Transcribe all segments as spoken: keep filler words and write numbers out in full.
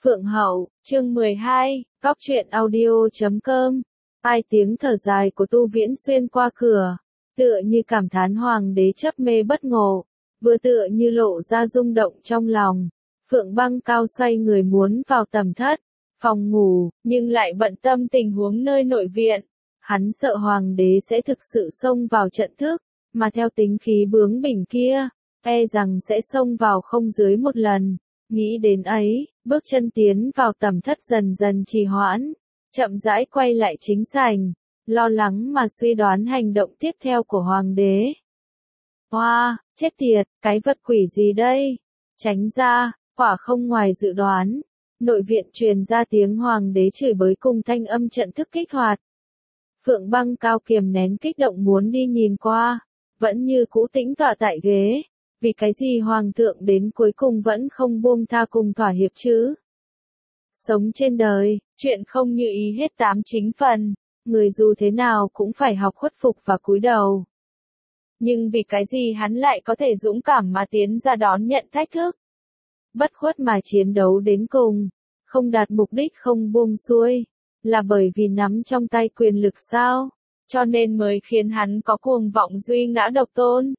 Phượng Hậu, chương mười hai, Cóc truyện audio chấm com. Ai tiếng thở dài của Tu Viễn xuyên qua cửa, tựa như cảm thán hoàng đế chấp mê bất ngộ, vừa tựa như lộ ra rung động trong lòng. Phượng Băng Cao xoay người muốn vào tầm thất, phòng ngủ, nhưng lại bận tâm tình huống nơi nội viện. Hắn sợ hoàng đế sẽ thực sự xông vào trận thức, mà theo tính khí bướng bỉnh kia, e rằng sẽ xông vào không dưới một lần. Nghĩ đến ấy, bước chân tiến vào tầm thất dần dần trì hoãn, chậm rãi quay lại chính sảnh, lo lắng mà suy đoán hành động tiếp theo của hoàng đế. Hoa, chết tiệt, cái vật quỷ gì đây? Tránh ra, quả không ngoài dự đoán. Nội viện truyền ra tiếng hoàng đế chửi bới cùng thanh âm trận thức kích hoạt. Phượng Băng Cao kiềm nén kích động muốn đi nhìn qua, vẫn như cũ tĩnh tọa tại ghế. Vì cái gì hoàng thượng đến cuối cùng vẫn không buông tha cùng thỏa hiệp chứ? Sống trên đời, chuyện không như ý hết tám chính phần, người dù thế nào cũng phải học khuất phục và cúi đầu. Nhưng vì cái gì hắn lại có thể dũng cảm mà tiến ra đón nhận thách thức? Bất khuất mà chiến đấu đến cùng, không đạt mục đích không buông xuôi, là bởi vì nắm trong tay quyền lực sao? Cho nên mới khiến hắn có cuồng vọng duy ngã độc tôn.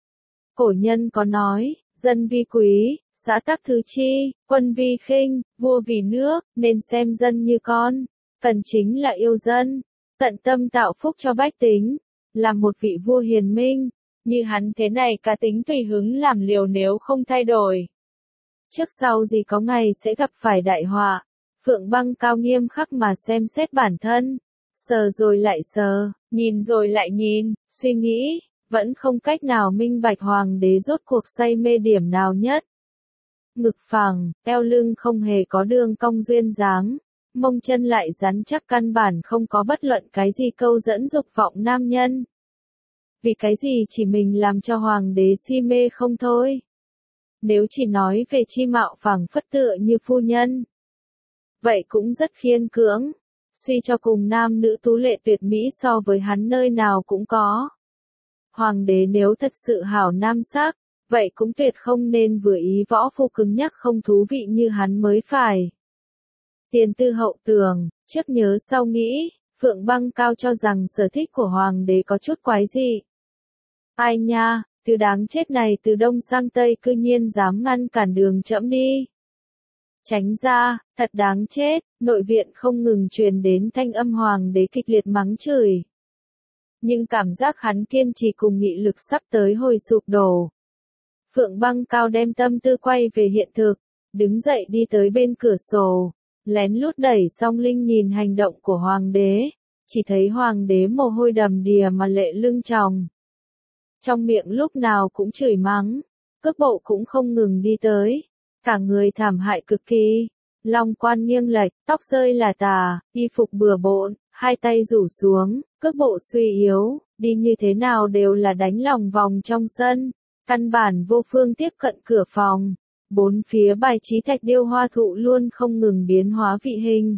Cổ nhân có nói, dân vi quý, xã tắc thứ chi, quân vi khinh, vua vì nước, nên xem dân như con, cần chính là yêu dân, tận tâm tạo phúc cho bách tính, là một vị vua hiền minh, như hắn thế này cá tính tùy hứng làm liều nếu không thay đổi. Trước sau gì có ngày sẽ gặp phải đại họa. Phượng Băng Cao nghiêm khắc mà xem xét bản thân, sờ rồi lại sờ, nhìn rồi lại nhìn, suy nghĩ. Vẫn không cách nào minh bạch hoàng đế rốt cuộc say mê điểm nào nhất. Ngực phẳng, eo lưng không hề có đường cong duyên dáng, mông chân lại rắn chắc căn bản không có bất luận cái gì câu dẫn dục vọng nam nhân. Vì cái gì chỉ mình làm cho hoàng đế si mê không thôi? Nếu chỉ nói về chi mạo phẳng phất tựa như phu nhân, vậy cũng rất khiên cưỡng, suy cho cùng nam nữ tú lệ tuyệt mỹ so với hắn nơi nào cũng có. Hoàng đế nếu thật sự hảo nam sắc, vậy cũng tuyệt không nên vừa ý võ phu cứng nhắc không thú vị như hắn mới phải. Tiền tư hậu tường, trước nhớ sau nghĩ, Phượng Băng Cao cho rằng sở thích của hoàng đế có chút quái dị. Ai nha, thứ đáng chết này từ đông sang tây cư nhiên dám ngăn cản đường trẫm đi. Tránh ra, thật đáng chết, nội viện không ngừng truyền đến thanh âm hoàng đế kịch liệt mắng chửi. Nhưng cảm giác hắn kiên trì cùng nghị lực sắp tới hồi sụp đổ. Phượng Băng Cao đem tâm tư quay về hiện thực, đứng dậy đi tới bên cửa sổ, lén lút đẩy song linh nhìn hành động của hoàng đế, chỉ thấy hoàng đế mồ hôi đầm đìa mà lệ lưng tròng. Trong miệng lúc nào cũng chửi mắng, cước bộ cũng không ngừng đi tới, cả người thảm hại cực kỳ, long quan nghiêng lệch, tóc rơi là tà, y phục bừa bộn, hai tay rủ xuống, cước bộ suy yếu, đi như thế nào đều là đánh lòng vòng trong sân, căn bản vô phương tiếp cận cửa phòng. Bốn phía bài trí thạch điêu hoa thụ luôn không ngừng biến hóa vị hình,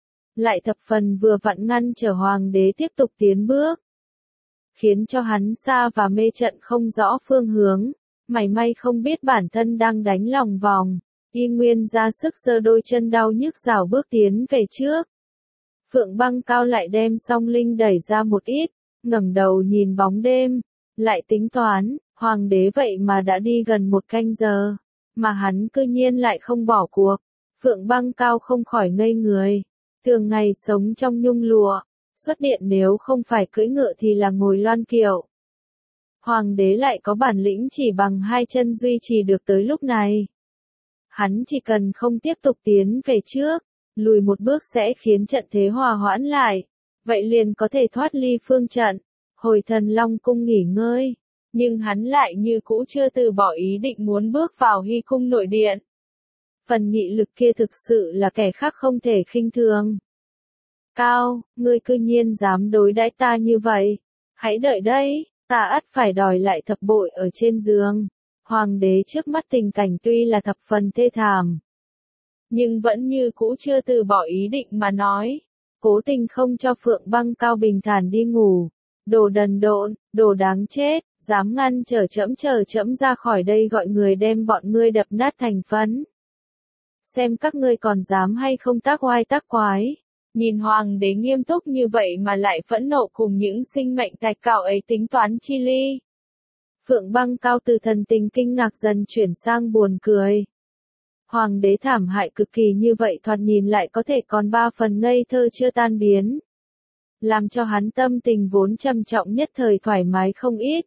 lại thập phần vừa vặn ngăn trở hoàng đế tiếp tục tiến bước, khiến cho hắn xa và mê trận không rõ phương hướng, mảy may không biết bản thân đang đánh lòng vòng, y nguyên ra sức giơ đôi chân đau nhức rảo bước tiến về trước. Phượng Băng Cao lại đem song linh đẩy ra một ít, ngẩng đầu nhìn bóng đêm, lại tính toán, hoàng đế vậy mà đã đi gần một canh giờ, mà hắn cư nhiên lại không bỏ cuộc. Phượng Băng Cao không khỏi ngây người, thường ngày sống trong nhung lụa, xuất điện nếu không phải cưỡi ngựa thì là ngồi loan kiệu. Hoàng đế lại có bản lĩnh chỉ bằng hai chân duy trì được tới lúc này. Hắn chỉ cần không tiếp tục tiến về trước, lùi một bước sẽ khiến trận thế hòa hoãn lại, vậy liền có thể thoát ly phương trận, hồi Thần Long cung nghỉ ngơi, nhưng hắn lại như cũ chưa từ bỏ ý định muốn bước vào Hy cung nội điện. Phần nghị lực kia thực sự là kẻ khác không thể khinh thường. Cao, ngươi cư nhiên dám đối đãi ta như vậy, hãy đợi đấy, ta ắt phải đòi lại thập bội ở trên giường. Hoàng đế trước mắt tình cảnh tuy là thập phần thê thảm, nhưng vẫn như cũ chưa từ bỏ ý định mà nói, cố tình không cho Phượng Băng Cao bình thản đi ngủ. Đồ đần độn, đồ đáng chết, dám ngăn trở trẫm chờ trẫm ra khỏi đây gọi người đem bọn ngươi đập nát thành phấn. xem các ngươi còn dám hay không tác oai tác quái. Nhìn hoàng đế nghiêm túc như vậy mà lại phẫn nộ cùng những sinh mệnh thạch cạo ấy tính toán chi ly. Phượng Băng Cao từ thần tình kinh ngạc dần chuyển sang buồn cười. Hoàng đế thảm hại cực kỳ như vậy thoạt nhìn lại có thể còn ba phần ngây thơ chưa tan biến. Làm cho hắn tâm tình vốn trầm trọng nhất thời thoải mái không ít.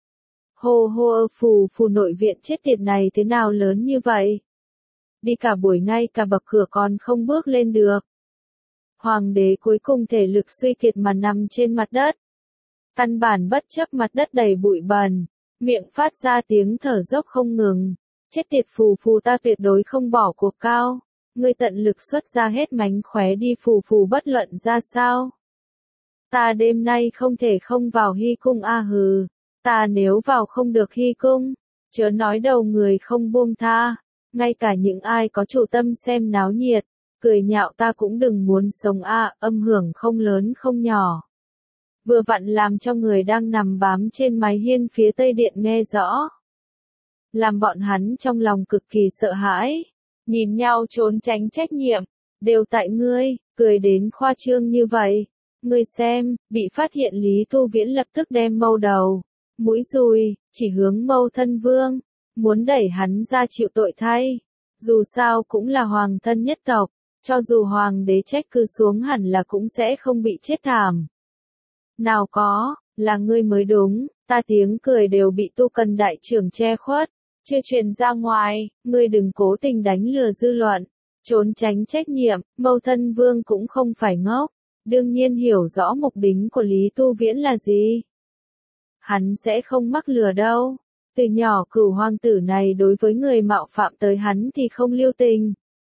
Hô hô phù phù nội viện chết tiệt này thế nào lớn như vậy? Đi cả buổi ngay cả bậc cửa còn không bước lên được. Hoàng đế cuối cùng thể lực suy kiệt mà nằm trên mặt đất. Căn bản bất chấp mặt đất đầy bụi bẩn, miệng phát ra tiếng thở dốc không ngừng. Chết tiệt phù phù ta tuyệt đối không bỏ cuộc cao. Ngươi tận lực xuất ra hết mánh khóe đi phù phù bất luận ra sao. Ta đêm nay không thể không vào hy cung a hừ. Ta nếu vào không được hy cung, chớ nói đầu người không buông tha. Ngay cả những ai có chủ tâm xem náo nhiệt, cười nhạo ta cũng đừng muốn sống a, âm hưởng không lớn không nhỏ. Vừa vặn làm cho người đang nằm bám trên mái hiên phía tây điện nghe rõ. Làm bọn hắn trong lòng cực kỳ sợ hãi, nhìn nhau trốn tránh trách nhiệm, đều tại ngươi, cười đến khoa trương như vậy. Ngươi xem, bị phát hiện Lý Tu Viễn lập tức đem mâu đầu, mũi dùi, chỉ hướng Mâu Thân Vương, muốn đẩy hắn ra chịu tội thay. Dù sao cũng là hoàng thân nhất tộc, cho dù hoàng đế trách cứ xuống hẳn là cũng sẽ không bị chết thảm. Nào có, là ngươi mới đúng, ta tiếng cười đều bị Tu Cần đại trưởng che khuất, chưa truyền ra ngoài, ngươi đừng cố tình đánh lừa dư luận, trốn tránh trách nhiệm. Mâu Thân Vương cũng không phải ngốc, đương nhiên hiểu rõ mục đích của Lý Tu Viễn là gì. Hắn sẽ không mắc lừa đâu. Từ nhỏ cửu hoàng tử này đối với người mạo phạm tới hắn thì không lưu tình.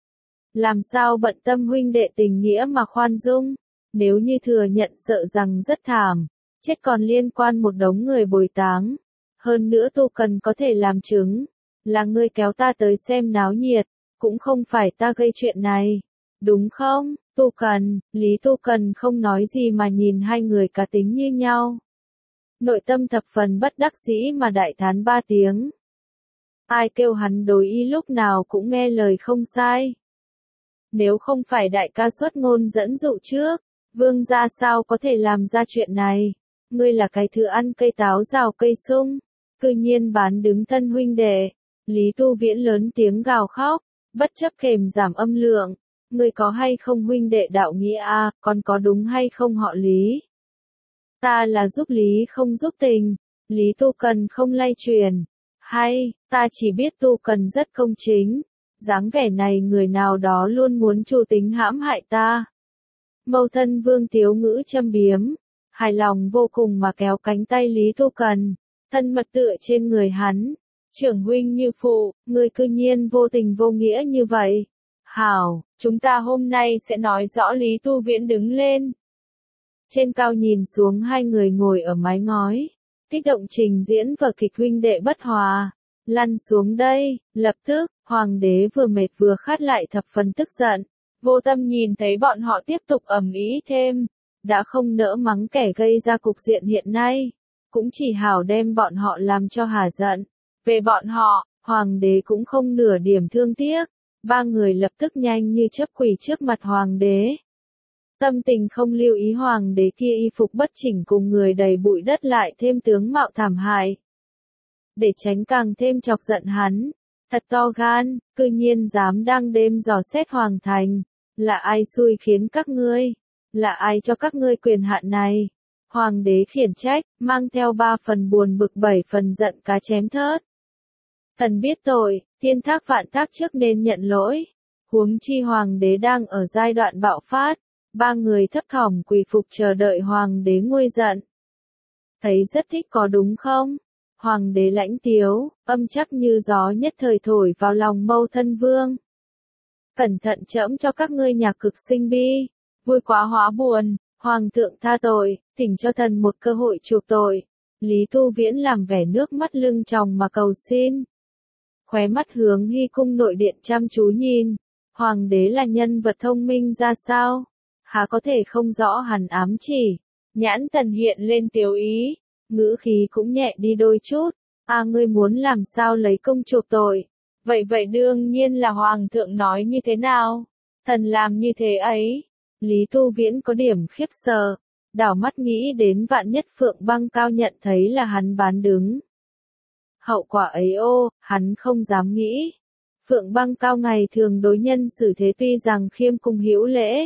Làm sao bận tâm huynh đệ tình nghĩa mà khoan dung, nếu như thừa nhận sợ rằng rất thảm, chết còn liên quan một đống người bồi táng. Hơn nữa Tu Cần có thể làm chứng, là ngươi kéo ta tới xem náo nhiệt, cũng không phải ta gây chuyện này, đúng không? Tu Cần, Lý Tu Cần không nói gì mà nhìn hai người cá tính như nhau. Nội tâm thập phần bất đắc dĩ mà đại thán ba tiếng. Ai kêu hắn đối ý lúc nào cũng nghe lời không sai. Nếu không phải đại ca xuất ngôn dẫn dụ trước, vương gia sao có thể làm ra chuyện này? Ngươi là cái thứ ăn cây táo rào cây sung, cư nhiên bán đứng thân huynh đệ. Lý Tu Viễn lớn tiếng gào khóc, bất chấp kềm giảm âm lượng. Ngươi có hay không huynh đệ đạo nghĩa a, còn có đúng hay không họ Lý? Ta là giúp Lý không giúp tình, Lý Tu Cần không lay truyền. Hay, ta chỉ biết Tu Cần rất công chính, dáng vẻ này người nào đó luôn muốn chủ tính hãm hại ta. Mâu Thân Vương tiếu ngữ châm biếm, hài lòng vô cùng mà kéo cánh tay Lý Tu Cần, thân mật tựa trên người hắn. Trưởng huynh như phụ, ngươi cư nhiên vô tình vô nghĩa như vậy. Hảo, chúng ta hôm nay sẽ nói rõ Lý Tu Viễn đứng lên. Trên cao nhìn xuống hai người ngồi ở mái ngói, kích động trình diễn vở kịch huynh đệ bất hòa. Lăn xuống đây, lập tức, hoàng đế vừa mệt vừa khát lại thập phần tức giận. Vô tâm nhìn thấy bọn họ tiếp tục ầm ĩ thêm, đã không nỡ mắng kẻ gây ra cục diện hiện nay, cũng chỉ hảo đem bọn họ làm cho hả giận. Về bọn họ, hoàng đế cũng không nửa điểm thương tiếc, ba người lập tức nhanh như chớp quỳ trước mặt hoàng đế. Tâm tình không lưu ý hoàng đế kia y phục bất chỉnh cùng người đầy bụi đất lại thêm tướng mạo thảm hại. Để tránh càng thêm chọc giận hắn, thật to gan, cư nhiên dám đang đêm dò xét hoàng thành, là ai xui khiến các ngươi, là ai cho các ngươi quyền hạn này. Hoàng đế khiển trách, mang theo ba phần buồn bực bảy phần giận cá chém thớt. Thần biết tội, thiên thác vạn thác trước nên nhận lỗi. Huống chi hoàng đế đang ở giai đoạn bạo phát, ba người thấp thỏm quỳ phục chờ đợi hoàng đế nguôi giận. Thấy rất thích có đúng không? Hoàng đế lãnh tiếu, âm chắc như gió nhất thời thổi vào lòng Mâu Thân Vương. Cẩn thận trẫm cho các ngươi nhạc cực sinh bi, vui quá hóa buồn, hoàng thượng tha tội, thỉnh cho thần một cơ hội chuộc tội. Lý Tu Viễn làm vẻ nước mắt lưng tròng mà cầu xin. Khóe mắt hướng hy cung nội điện chăm chú nhìn, hoàng đế là nhân vật thông minh ra sao? Há có thể không rõ hẳn ám chỉ, nhãn thần hiện lên tiếu ý, ngữ khí cũng nhẹ đi đôi chút. À ngươi muốn làm sao lấy công chuộc tội, Vậy vậy đương nhiên là Hoàng thượng nói như thế nào? Thần làm như thế ấy. Lý Tu Viễn có điểm khiếp sợ, đảo mắt nghĩ đến vạn nhất Phượng Băng Cao nhận thấy là hắn bán đứng. Hậu quả ấy ô, hắn không dám nghĩ. Phượng Băng Cao ngày thường đối nhân xử thế tuy rằng khiêm cung hữu lễ,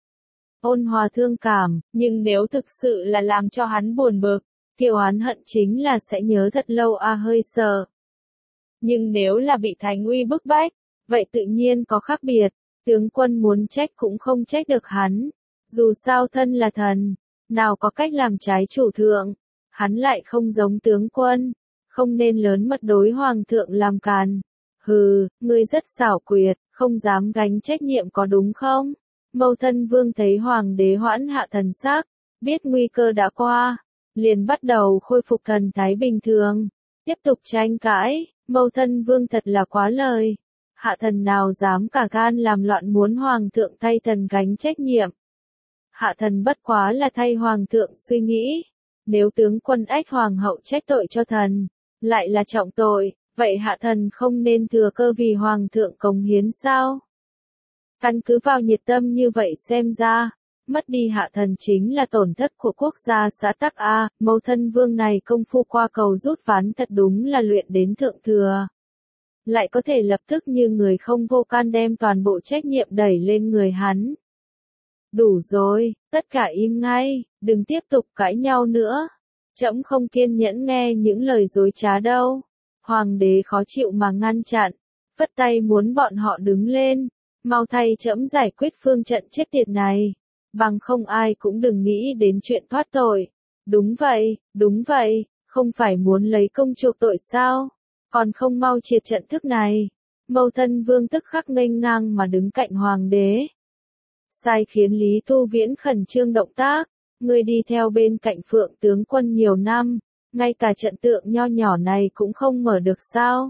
ôn hòa thương cảm, nhưng nếu thực sự là làm cho hắn buồn bực, kiểu hắn hận chính là sẽ nhớ thật lâu a hơi sợ. Nhưng nếu là bị Thành uy bức bách, vậy tự nhiên có khác biệt, tướng quân muốn trách cũng không trách được hắn. Dù sao thân là thần, nào có cách làm trái chủ thượng, hắn lại không giống tướng quân, không nên lớn mật đối hoàng thượng làm càn. Hừ, ngươi rất xảo quyệt, không dám gánh trách nhiệm có đúng không? Mâu Thân Vương thấy hoàng đế hoãn hạ thần sắc, biết nguy cơ đã qua, liền bắt đầu khôi phục thần thái bình thường, tiếp tục tranh cãi. Mâu Thân Vương thật là quá lời, hạ thần nào dám cả gan làm loạn muốn hoàng thượng thay thần gánh trách nhiệm. Hạ thần bất quá là thay hoàng thượng suy nghĩ, nếu tướng quân ách hoàng hậu trách tội cho thần, lại là trọng tội, vậy hạ thần không nên thừa cơ vì hoàng thượng cống hiến sao? Căn cứ vào nhiệt tâm như vậy xem ra, mất đi hạ thần chính là tổn thất của quốc gia xã tắc A, Mâu Thân Vương này công phu qua cầu rút ván thật đúng là luyện đến thượng thừa. Lại có thể lập tức như người không vô can đem toàn bộ trách nhiệm đẩy lên người hắn. Đủ rồi, tất cả im ngay, đừng tiếp tục cãi nhau nữa. Trẫm không kiên nhẫn nghe những lời dối trá đâu. Hoàng đế khó chịu mà ngăn chặn, phất tay muốn bọn họ đứng lên, mau thay trẫm giải quyết phương trận chết tiệt này, bằng không ai cũng đừng nghĩ đến chuyện thoát tội. Đúng vậy, đúng vậy, không phải muốn lấy công chuộc tội sao, còn không mau triệt trận thức này. Mâu Thân Vương tức khắc nghênh ngang mà đứng cạnh hoàng đế. Sai khiến Lý Tu Viễn khẩn trương động tác, ngươi đi theo bên cạnh Phượng tướng quân nhiều năm, ngay cả trận tượng nho nhỏ này cũng không mở được sao?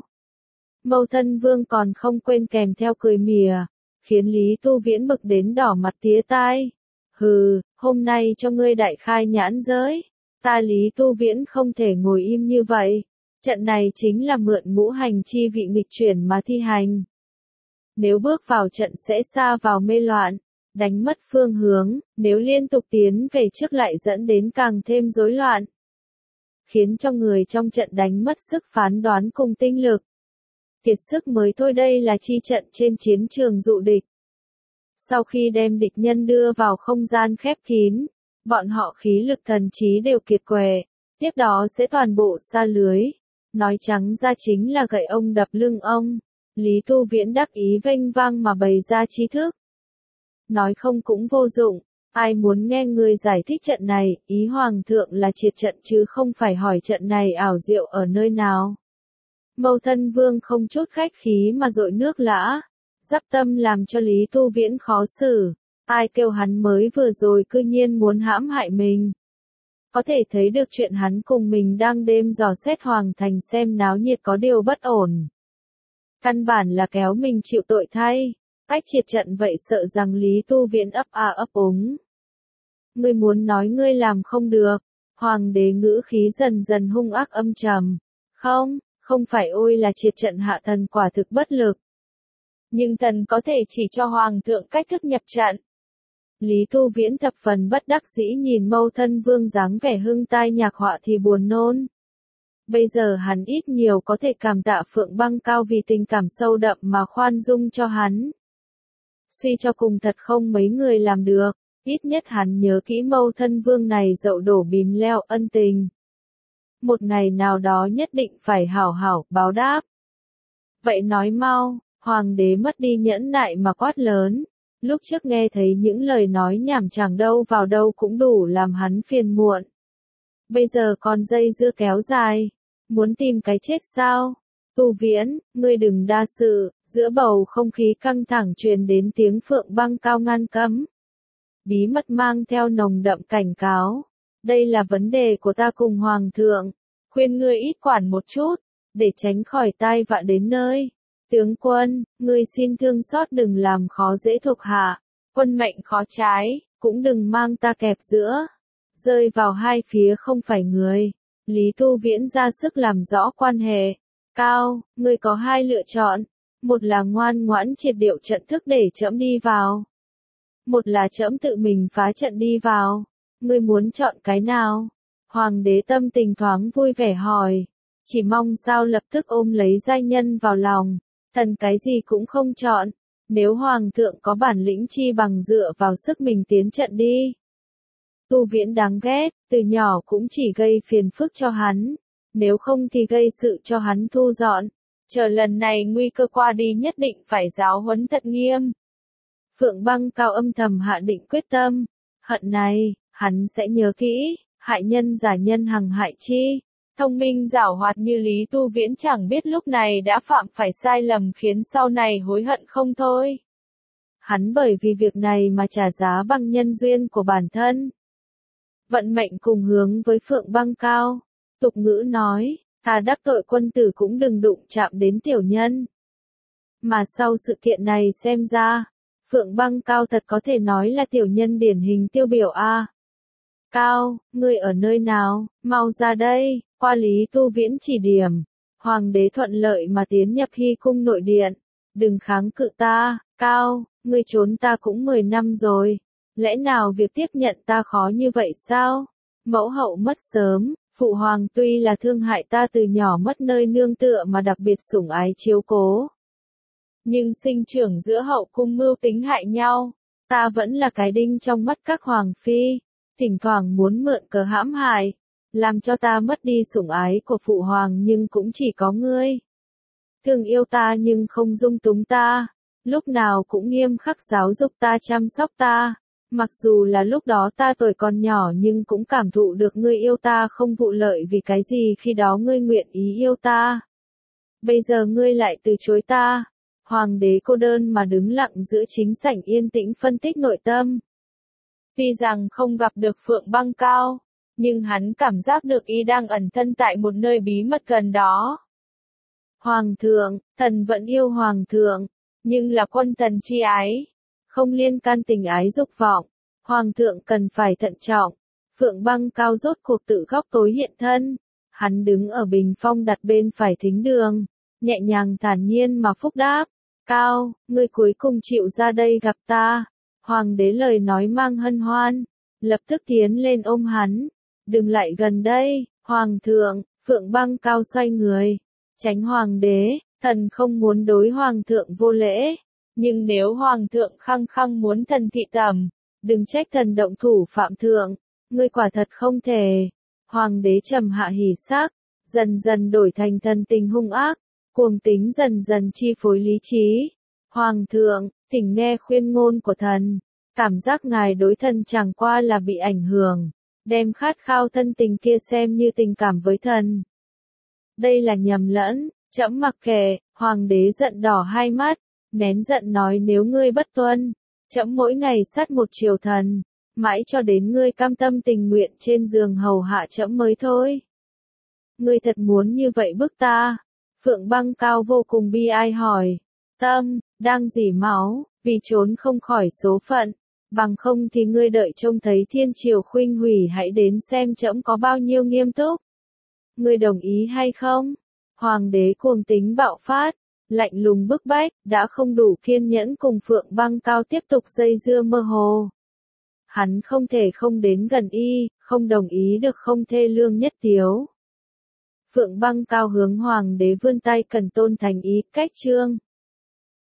Mâu Thân Vương còn không quên kèm theo cười mỉa, khiến Lý Tu Viễn bực đến đỏ mặt tía tai. Hừ, hôm nay cho ngươi đại khai nhãn giới, ta Lý Tu Viễn không thể ngồi im như vậy. Trận này chính là mượn ngũ hành chi vị nghịch chuyển mà thi hành. Nếu bước vào trận sẽ xa vào mê loạn, đánh mất phương hướng, nếu liên tục tiến về trước lại dẫn đến càng thêm rối loạn, khiến cho người trong trận đánh mất sức phán đoán cùng tinh lực. Kiệt sức mới thôi, đây là chi trận trên chiến trường dụ địch. Sau khi đem địch nhân đưa vào không gian khép kín, bọn họ khí lực thần trí đều kiệt quệ, tiếp đó sẽ toàn bộ sa lưới. Nói trắng ra chính là gậy ông đập lưng ông. Lý Tu Viễn đắc ý vênh vang mà bày ra trí thức. Nói không cũng vô dụng, ai muốn nghe người giải thích trận này, ý hoàng thượng là triệt trận chứ không phải hỏi trận này ảo diệu ở nơi nào. Mâu Thân Vương không chút khách khí mà dội nước lã, dắp tâm làm cho Lý Tu Viễn khó xử, ai kêu hắn mới vừa rồi cư nhiên muốn hãm hại mình. Có thể thấy được chuyện hắn cùng mình đang đêm dò xét hoàng thành xem náo nhiệt có điều bất ổn. Căn bản là kéo mình chịu tội thay. Cách triệt trận vậy sợ rằng Lý Tu Viễn ấp a ấp úng. Ngươi muốn nói ngươi làm không được. Hoàng đế ngữ khí dần dần hung ác âm trầm. Không, không phải ôi là triệt trận hạ thần quả thực bất lực. Nhưng thần có thể chỉ cho hoàng thượng cách thức nhập trận. Lý Tu Viễn thập phần bất đắc dĩ nhìn Mâu Thân Vương dáng vẻ hưng tai nhạc họa thì buồn nôn. Bây giờ hắn ít nhiều có thể cảm tạ Phượng Băng Cao vì tình cảm sâu đậm mà khoan dung cho hắn. Suy cho cùng thật không mấy người làm được, ít nhất hắn nhớ kỹ Mâu Thân Vương này dậu đổ bìm leo ân tình. Một ngày nào đó nhất định phải hảo hảo báo đáp. Vậy nói mau, hoàng đế mất đi nhẫn nại mà quát lớn. Lúc trước nghe thấy những lời nói nhảm chẳng đâu vào đâu cũng đủ làm hắn phiền muộn. Bây giờ còn dây dưa kéo dài, muốn tìm cái chết sao? Tu Viễn, ngươi đừng đa sự. Giữa bầu không khí căng thẳng truyền đến tiếng Phượng Băng Cao ngăn cấm. Bí mật mang theo nồng đậm cảnh cáo. Đây là vấn đề của ta cùng Hoàng thượng. Khuyên ngươi ít quản một chút, để tránh khỏi tai vạ đến nơi. Tướng quân, ngươi xin thương xót đừng làm khó dễ thuộc hạ. Quân mệnh khó trái, cũng đừng mang ta kẹp giữa. Rơi vào hai phía không phải người. Lý Tu Viễn ra sức làm rõ quan hệ. Cao, ngươi có hai lựa chọn. một là ngoan ngoãn triệt điệu trận thức để trẫm đi vào, một là trẫm tự mình phá trận đi vào, ngươi muốn chọn cái nào? Hoàng đế tâm tình thoáng vui vẻ hỏi, chỉ mong sao lập tức ôm lấy giai nhân vào lòng, thần cái gì cũng không chọn, nếu hoàng thượng có bản lĩnh chi bằng dựa vào sức mình tiến trận đi. Tu Viễn đáng ghét, từ nhỏ cũng chỉ gây phiền phức cho hắn, nếu không thì gây sự cho hắn thu dọn, chờ lần này nguy cơ qua đi nhất định phải giáo huấn thật nghiêm. Phượng Băng Cao âm thầm hạ định quyết tâm, hận này, hắn sẽ nhớ kỹ, hại nhân giả nhân hằng hại chi. Thông minh giảo hoạt như Lý Tu Viễn chẳng biết lúc này đã phạm phải sai lầm khiến sau này hối hận không thôi. Hắn bởi vì việc này mà trả giá bằng nhân duyên của bản thân. Vận mệnh cùng hướng với Phượng Băng Cao. Tục ngữ nói, thà đắc tội quân tử cũng đừng đụng chạm đến tiểu nhân. Mà sau sự kiện này xem ra, Phượng Băng Cao thật có thể nói là tiểu nhân điển hình tiêu biểu a. Cao, ngươi ở nơi nào, mau ra đây, qua Lý Tu Viễn chỉ điểm. Hoàng đế thuận lợi mà tiến nhập Hy cung nội điện. Đừng kháng cự ta, Cao, ngươi trốn ta cũng mười năm rồi. Lẽ nào việc tiếp nhận ta khó như vậy sao? Mẫu hậu mất sớm, phụ hoàng tuy là thương hại ta từ nhỏ mất nơi nương tựa mà đặc biệt sủng ái chiếu cố. Nhưng sinh trưởng giữa hậu cung mưu tính hại nhau, ta vẫn là cái đinh trong mắt các hoàng phi, thỉnh thoảng muốn mượn cớ hãm hại, làm cho ta mất đi sủng ái của phụ hoàng nhưng cũng chỉ có ngươi. Thương yêu ta nhưng không dung túng ta, lúc nào cũng nghiêm khắc giáo dục ta chăm sóc ta, mặc dù là lúc đó ta tuổi còn nhỏ nhưng cũng cảm thụ được ngươi yêu ta không vụ lợi vì cái gì khi đó ngươi nguyện ý yêu ta. Bây giờ ngươi lại từ chối ta. Hoàng đế cô đơn mà đứng lặng giữa chính sảnh yên tĩnh phân tích nội tâm. Tuy rằng không gặp được Phượng Băng Cao, nhưng hắn cảm giác được y đang ẩn thân tại một nơi bí mật gần đó. Hoàng thượng, thần vẫn yêu hoàng thượng, nhưng là quân thần chi ái, không liên can tình ái dục vọng, hoàng thượng cần phải thận trọng. Phượng Băng Cao rốt cuộc tự góc tối hiện thân, hắn đứng ở bình phong đặt bên phải thính đường, nhẹ nhàng thản nhiên mà phúc đáp. Cao, ngươi cuối cùng chịu ra đây gặp ta. Hoàng đế lời nói mang hân hoan, lập tức tiến lên ôm hắn. Đừng lại gần đây, hoàng thượng. Phượng Băng Cao xoay người, tránh hoàng đế, thần không muốn đối hoàng thượng vô lễ. Nhưng nếu hoàng thượng khăng khăng muốn thần thị tẩm, đừng trách thần động thủ phạm thượng, ngươi quả thật không thể. Hoàng đế trầm hạ hỉ sắc, dần dần đổi thành thần tình hung ác. Cuồng tính dần dần chi phối lý trí. Hoàng thượng, thỉnh nghe khuyên ngôn của thần. Cảm giác ngài đối thần chẳng qua là bị ảnh hưởng. Đem khát khao thân tình kia xem như tình cảm với thần. Đây là nhầm lẫn, trẫm mặc kệ. Hoàng đế giận đỏ hai mắt, nén giận nói nếu ngươi bất tuân, trẫm mỗi ngày sát một triều thần, mãi cho đến ngươi cam tâm tình nguyện trên giường hầu hạ trẫm mới thôi. Ngươi thật muốn như vậy bức ta? Phượng Băng Cao vô cùng bi ai hỏi, tâm, đang dỉ máu, vì trốn không khỏi số phận, bằng không thì ngươi đợi trông thấy thiên triều khuynh hủy hãy đến xem trẫm có bao nhiêu nghiêm túc. Ngươi đồng ý hay không? Hoàng đế cuồng tính bạo phát, lạnh lùng bức bách, đã không đủ kiên nhẫn cùng Phượng Băng Cao tiếp tục dây dưa mơ hồ. Hắn không thể không đến gần y, không đồng ý được không thê lương nhất tiếu. Phượng Băng Cao hướng hoàng đế vươn tay cần tôn thành ý, cách trương.